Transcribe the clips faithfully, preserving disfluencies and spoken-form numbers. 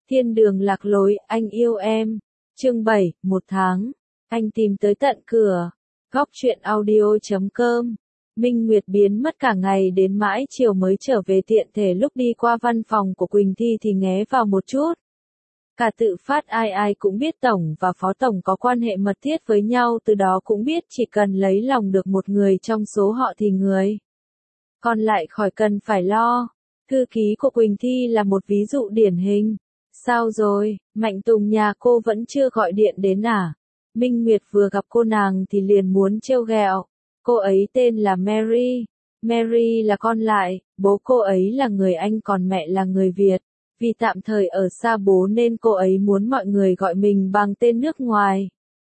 Thiên đường lạc lối, anh yêu em. Chương bảy, một tháng. Anh tìm tới tận cửa. Góc truyện audio chấm com. Minh Nguyệt biến mất cả ngày đến mãi chiều mới trở về, tiện thể lúc đi qua văn phòng của Quỳnh Thi thì nghé vào một chút. Cả tự phát ai ai cũng biết tổng và phó tổng có quan hệ mật thiết với nhau, từ đó cũng biết chỉ cần lấy lòng được một người trong số họ thì người còn lại khỏi cần phải lo. Thư ký của Quỳnh Thi là một ví dụ điển hình. Sao rồi, Mạnh Tùng nhà cô vẫn chưa gọi điện đến à? Minh Nguyệt vừa gặp cô nàng thì liền muốn trêu ghẹo. Cô ấy tên là Mary. Mary là con lại, bố cô ấy là người Anh còn mẹ là người Việt. Vì tạm thời ở xa bố nên cô ấy muốn mọi người gọi mình bằng tên nước ngoài.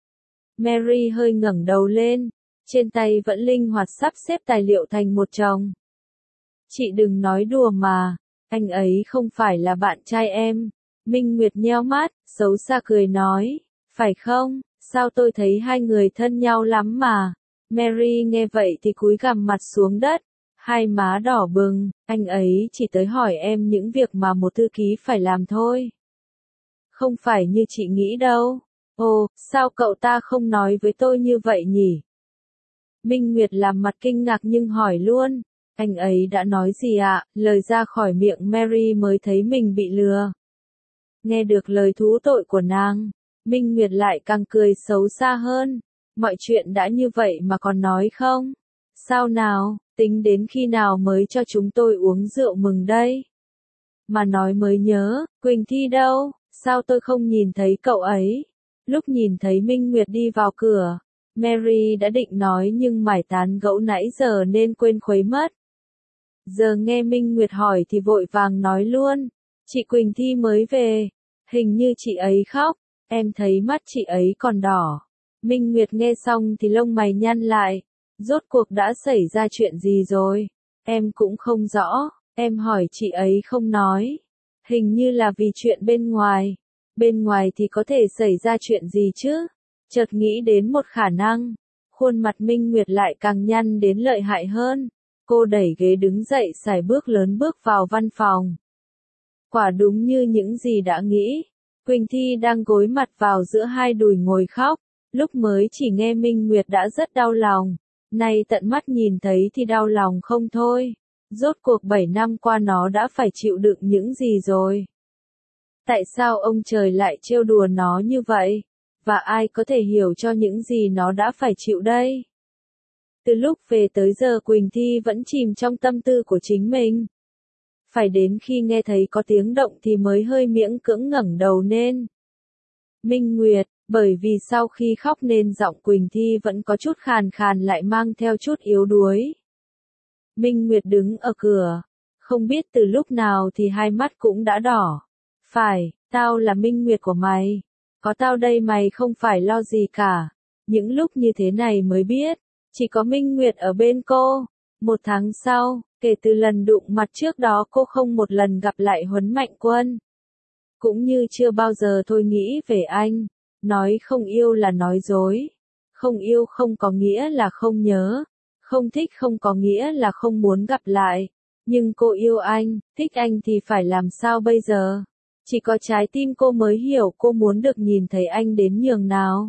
Mary hơi ngẩng đầu lên, trên tay vẫn linh hoạt sắp xếp tài liệu thành một chồng. Chị đừng nói đùa mà, anh ấy không phải là bạn trai em. Minh Nguyệt nheo mắt, xấu xa cười nói, phải không, sao tôi thấy hai người thân nhau lắm mà. Mary nghe vậy thì cúi gằm mặt xuống đất, hai má đỏ bừng, anh ấy chỉ tới hỏi em những việc mà một thư ký phải làm thôi. Không phải như chị nghĩ đâu. Ồ, sao cậu ta không nói với tôi như vậy nhỉ? Minh Nguyệt làm mặt kinh ngạc nhưng hỏi luôn, anh ấy đã nói gì ạ? Lời ra khỏi miệng Mary mới thấy mình bị lừa. Nghe được lời thú tội của nàng, Minh Nguyệt lại càng cười xấu xa hơn. Mọi chuyện đã như vậy mà còn nói không? Sao nào, tính đến khi nào mới cho chúng tôi uống rượu mừng đây? Mà nói mới nhớ, Quỳnh Thi đâu? Sao tôi không nhìn thấy cậu ấy? Lúc nhìn thấy Minh Nguyệt đi vào cửa, Mary đã định nói nhưng mải tán gẫu nãy giờ nên quên khuấy mất. Giờ nghe Minh Nguyệt hỏi thì vội vàng nói luôn, chị Quỳnh Thi mới về, hình như chị ấy khóc, em thấy mắt chị ấy còn đỏ. Minh Nguyệt nghe xong thì lông mày nhăn lại, rốt cuộc đã xảy ra chuyện gì rồi? Em cũng không rõ, em hỏi chị ấy không nói. Hình như là vì chuyện bên ngoài. Bên ngoài thì có thể xảy ra chuyện gì chứ? Chợt nghĩ đến một khả năng. Khuôn mặt Minh Nguyệt lại càng nhăn đến lợi hại hơn. Cô đẩy ghế đứng dậy sải bước lớn bước vào văn phòng. Quả đúng như những gì đã nghĩ. Quỳnh Thi đang gối mặt vào giữa hai đùi ngồi khóc. Lúc mới chỉ nghe Minh Nguyệt đã rất đau lòng. Nay tận mắt nhìn thấy thì đau lòng không thôi. Rốt cuộc bảy năm qua nó đã phải chịu đựng những gì rồi? Tại sao ông trời lại trêu đùa nó như vậy? Và ai có thể hiểu cho những gì nó đã phải chịu đây? Từ lúc về tới giờ Quỳnh Thi vẫn chìm trong tâm tư của chính mình. Phải đến khi nghe thấy có tiếng động thì mới hơi miễn cưỡng ngẩng đầu lên. Minh Nguyệt, bởi vì sau khi khóc nên giọng Quỳnh Thi vẫn có chút khàn khàn lại mang theo chút yếu đuối. Minh Nguyệt đứng ở cửa, không biết từ lúc nào thì hai mắt cũng đã đỏ. Phải, tao là Minh Nguyệt của mày. Có tao đây mày không phải lo gì cả. Những lúc như thế này mới biết, chỉ có Minh Nguyệt ở bên cô. Một tháng sau, kể từ lần đụng mặt trước đó cô không một lần gặp lại Huấn Mạnh Quân. Cũng như chưa bao giờ thôi nghĩ về anh. Nói không yêu là nói dối. Không yêu không có nghĩa là không nhớ. Không thích không có nghĩa là không muốn gặp lại. Nhưng cô yêu anh, thích anh thì phải làm sao bây giờ? Chỉ có trái tim cô mới hiểu cô muốn được nhìn thấy anh đến nhường nào.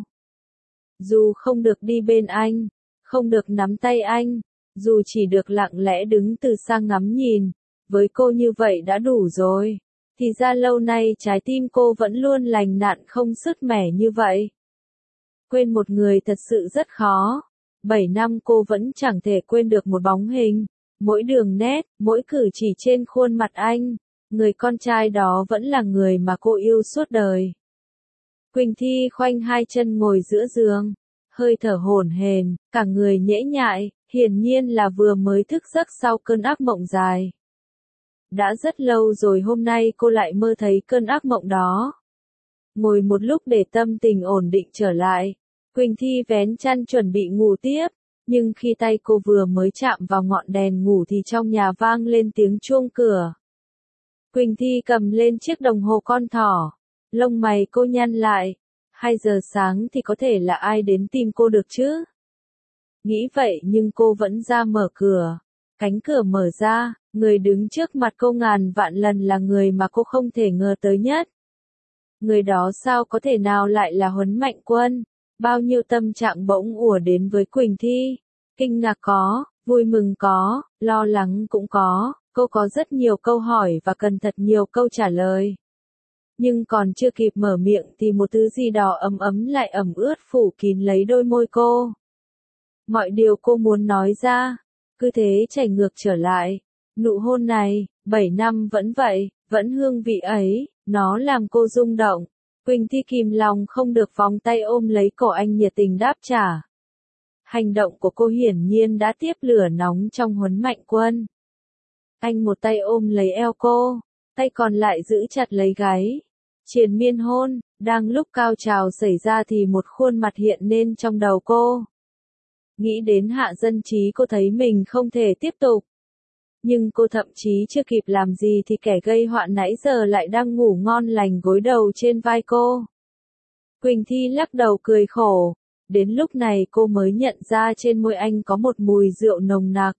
Dù không được đi bên anh, không được nắm tay anh, dù chỉ được lặng lẽ đứng từ xa ngắm nhìn, với cô như vậy đã đủ rồi. Thì ra lâu nay trái tim cô vẫn luôn lành lặn không sứt mẻ như vậy. Quên một người thật sự rất khó. Bảy năm cô vẫn chẳng thể quên được một bóng hình, mỗi đường nét, mỗi cử chỉ trên khuôn mặt anh. Người con trai đó vẫn là người mà cô yêu suốt đời. Quỳnh Thi khoanh hai chân ngồi giữa giường, hơi thở hổn hển, cả người nhễ nhại, hiển nhiên là vừa mới thức giấc sau cơn ác mộng dài. Đã rất lâu rồi hôm nay cô lại mơ thấy cơn ác mộng đó. Ngồi một lúc để tâm tình ổn định trở lại, Quỳnh Thi vén chăn chuẩn bị ngủ tiếp, nhưng khi tay cô vừa mới chạm vào ngọn đèn ngủ thì trong nhà vang lên tiếng chuông cửa. Quỳnh Thi cầm lên chiếc đồng hồ con thỏ, lông mày cô nhăn lại, hai giờ sáng thì có thể là ai đến tìm cô được chứ? Nghĩ vậy nhưng cô vẫn ra mở cửa, cánh cửa mở ra, người đứng trước mặt cô ngàn vạn lần là người mà cô không thể ngờ tới nhất. Người đó sao có thể nào lại là Huấn Mạnh Quân? Bao nhiêu tâm trạng bỗng ùa đến với Quỳnh Thi. Kinh ngạc có, vui mừng có, lo lắng cũng có, cô có rất nhiều câu hỏi và cần thật nhiều câu trả lời. Nhưng còn chưa kịp mở miệng thì một thứ gì đó ấm ấm lại ẩm ướt phủ kín lấy đôi môi cô. Mọi điều cô muốn nói ra, cứ thế chảy ngược trở lại. Nụ hôn này, bảy năm vẫn vậy, vẫn hương vị ấy, nó làm cô rung động. Quỳnh Thi kìm lòng không được vòng tay ôm lấy cổ anh nhiệt tình đáp trả. Hành động của cô hiển nhiên đã tiếp lửa nóng trong Huấn Mạnh Quân. Anh một tay ôm lấy eo cô, tay còn lại giữ chặt lấy gáy. Triền miên hôn, đang lúc cao trào xảy ra thì một khuôn mặt hiện lên trong đầu cô. Nghĩ đến Hạ Dân Trí cô thấy mình không thể tiếp tục. Nhưng cô thậm chí chưa kịp làm gì thì kẻ gây họa nãy giờ lại đang ngủ ngon lành gối đầu trên vai cô. Quỳnh Thi lắc đầu cười khổ. Đến lúc này cô mới nhận ra trên môi anh có một mùi rượu nồng nặc.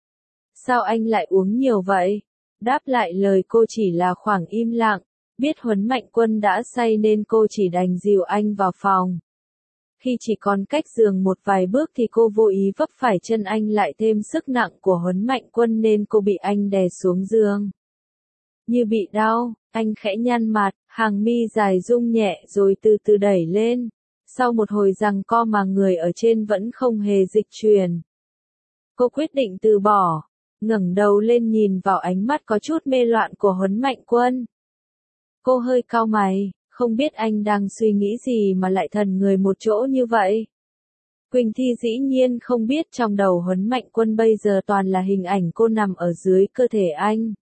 Sao anh lại uống nhiều vậy? Đáp lại lời cô chỉ là khoảng im lặng. Biết Huấn Mạnh Quân đã say nên cô chỉ đành dìu anh vào phòng. Khi chỉ còn cách giường một vài bước thì cô vô ý vấp phải chân anh, lại thêm sức nặng của Huấn Mạnh Quân nên cô bị anh đè xuống giường. Như bị đau, anh khẽ nhăn mặt, hàng mi dài rung nhẹ rồi từ từ đẩy lên. Sau một hồi giằng co mà người ở trên vẫn không hề dịch chuyển. Cô quyết định từ bỏ, ngẩng đầu lên nhìn vào ánh mắt có chút mê loạn của Huấn Mạnh Quân. Cô hơi cau mày, không biết anh đang suy nghĩ gì mà lại thần người một chỗ như vậy. Quỳnh Thi dĩ nhiên không biết trong đầu Huấn Mạnh Quân bây giờ toàn là hình ảnh cô nằm ở dưới cơ thể anh.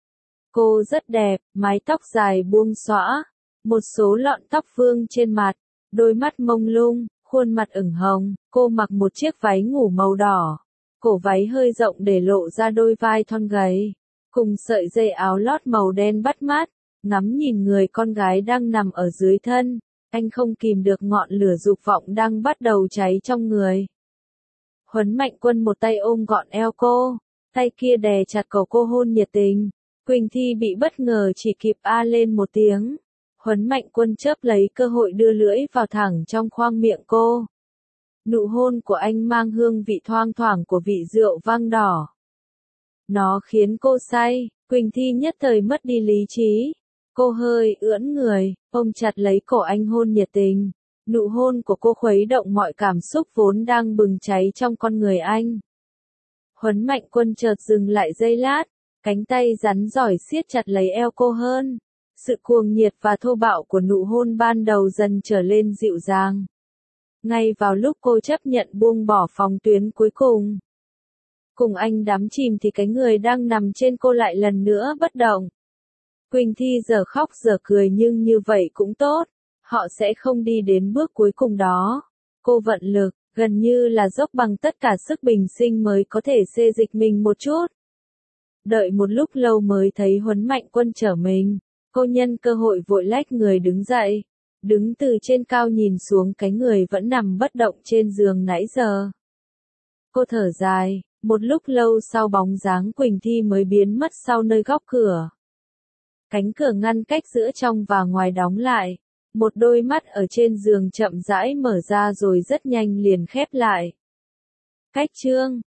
Cô rất đẹp, mái tóc dài buông xõa, một số lọn tóc vương trên mặt, đôi mắt mông lung, khuôn mặt ửng hồng. Cô mặc một chiếc váy ngủ màu đỏ, cổ váy hơi rộng để lộ ra đôi vai thon gầy, cùng sợi dây áo lót màu đen bắt mắt. Ngắm nhìn người con gái đang nằm ở dưới thân, anh không kìm được ngọn lửa dục vọng đang bắt đầu cháy trong người. Huấn Mạnh Quân một tay ôm gọn eo cô, tay kia đè chặt cổ cô hôn nhiệt tình. Quỳnh Thi bị bất ngờ chỉ kịp a lên một tiếng. Huấn Mạnh Quân chớp lấy cơ hội đưa lưỡi vào thẳng trong khoang miệng cô. Nụ hôn của anh mang hương vị thoang thoảng của vị rượu vang đỏ. Nó khiến cô say, Quỳnh Thi nhất thời mất đi lý trí. Cô hơi ưỡn người, ôm chặt lấy cổ anh hôn nhiệt tình. Nụ hôn của cô khuấy động mọi cảm xúc vốn đang bừng cháy trong con người anh. Huấn Mạnh Quân chợt dừng lại giây lát, cánh tay rắn giỏi siết chặt lấy eo cô hơn. Sự cuồng nhiệt và thô bạo của nụ hôn ban đầu dần trở lên dịu dàng. Ngay vào lúc cô chấp nhận buông bỏ phòng tuyến cuối cùng. Cùng anh đắm chìm thì cái người đang nằm trên cô lại lần nữa bất động. Quỳnh Thi giờ khóc giờ cười nhưng như vậy cũng tốt, họ sẽ không đi đến bước cuối cùng đó. Cô vận lực, gần như là dốc bằng tất cả sức bình sinh mới có thể xê dịch mình một chút. Đợi một lúc lâu mới thấy Huấn Mạnh Quân trở mình, cô nhân cơ hội vội lách người đứng dậy, đứng từ trên cao nhìn xuống cái người vẫn nằm bất động trên giường nãy giờ. Cô thở dài, một lúc lâu sau bóng dáng Quỳnh Thi mới biến mất sau nơi góc cửa. Cánh cửa ngăn cách giữa trong và ngoài đóng lại, một đôi mắt ở trên giường chậm rãi mở ra rồi rất nhanh liền khép lại. Cách chương